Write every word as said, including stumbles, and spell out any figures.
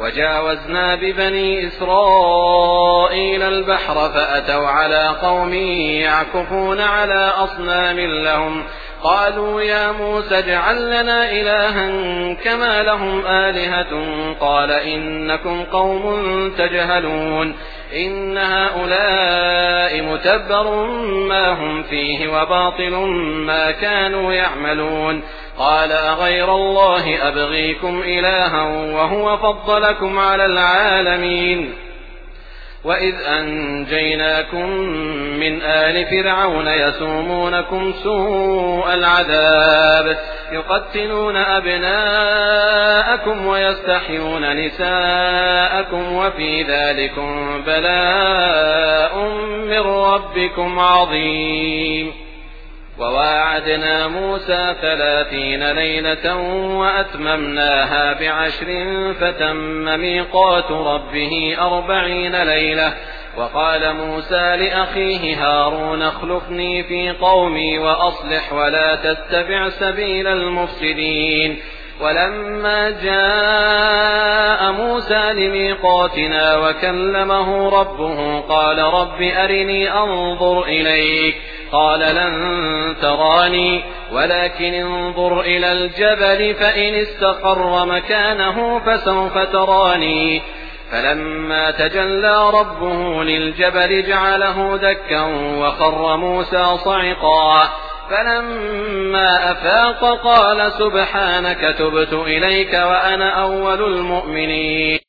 وجاوزنا ببني إسرائيل البحر فأتوا على قوم يعكفون على أصنام لهم قالوا يا موسى اجعل لنا إلها كما لهم آلهة قال إنكم قوم تجهلون إن هؤلاء متبر ما هم فيه وباطل ما كانوا يعملون قال أغير الله أبغيكم إلها وهو فضلكم على العالمين وإذ أنجيناكم من آل فرعون يسومونكم سوء العذاب يقتلون أبناءكم ويستحيون نساءكم وفي ذلكم بلاء من ربكم عظيم وواعدنا موسى ثلاثين ليلة وأتممناها بعشر فتم ميقات ربه أربعين ليلة وقال موسى لأخيه هارون اخلفني في قومي وأصلح ولا تتبع سبيل المفسدين ولما جاء موسى لميقاتنا وكلمه ربه قال رب أرني أنظر إليك قال لن تراني ولكن انظر إلى الجبل فإن استقر مكانه فسوف تراني فلما تجلى ربه للجبل جعله دكا وخر موسى صعقا فلما أفاق قال سبحانك تبت إليك وأنا أول المؤمنين.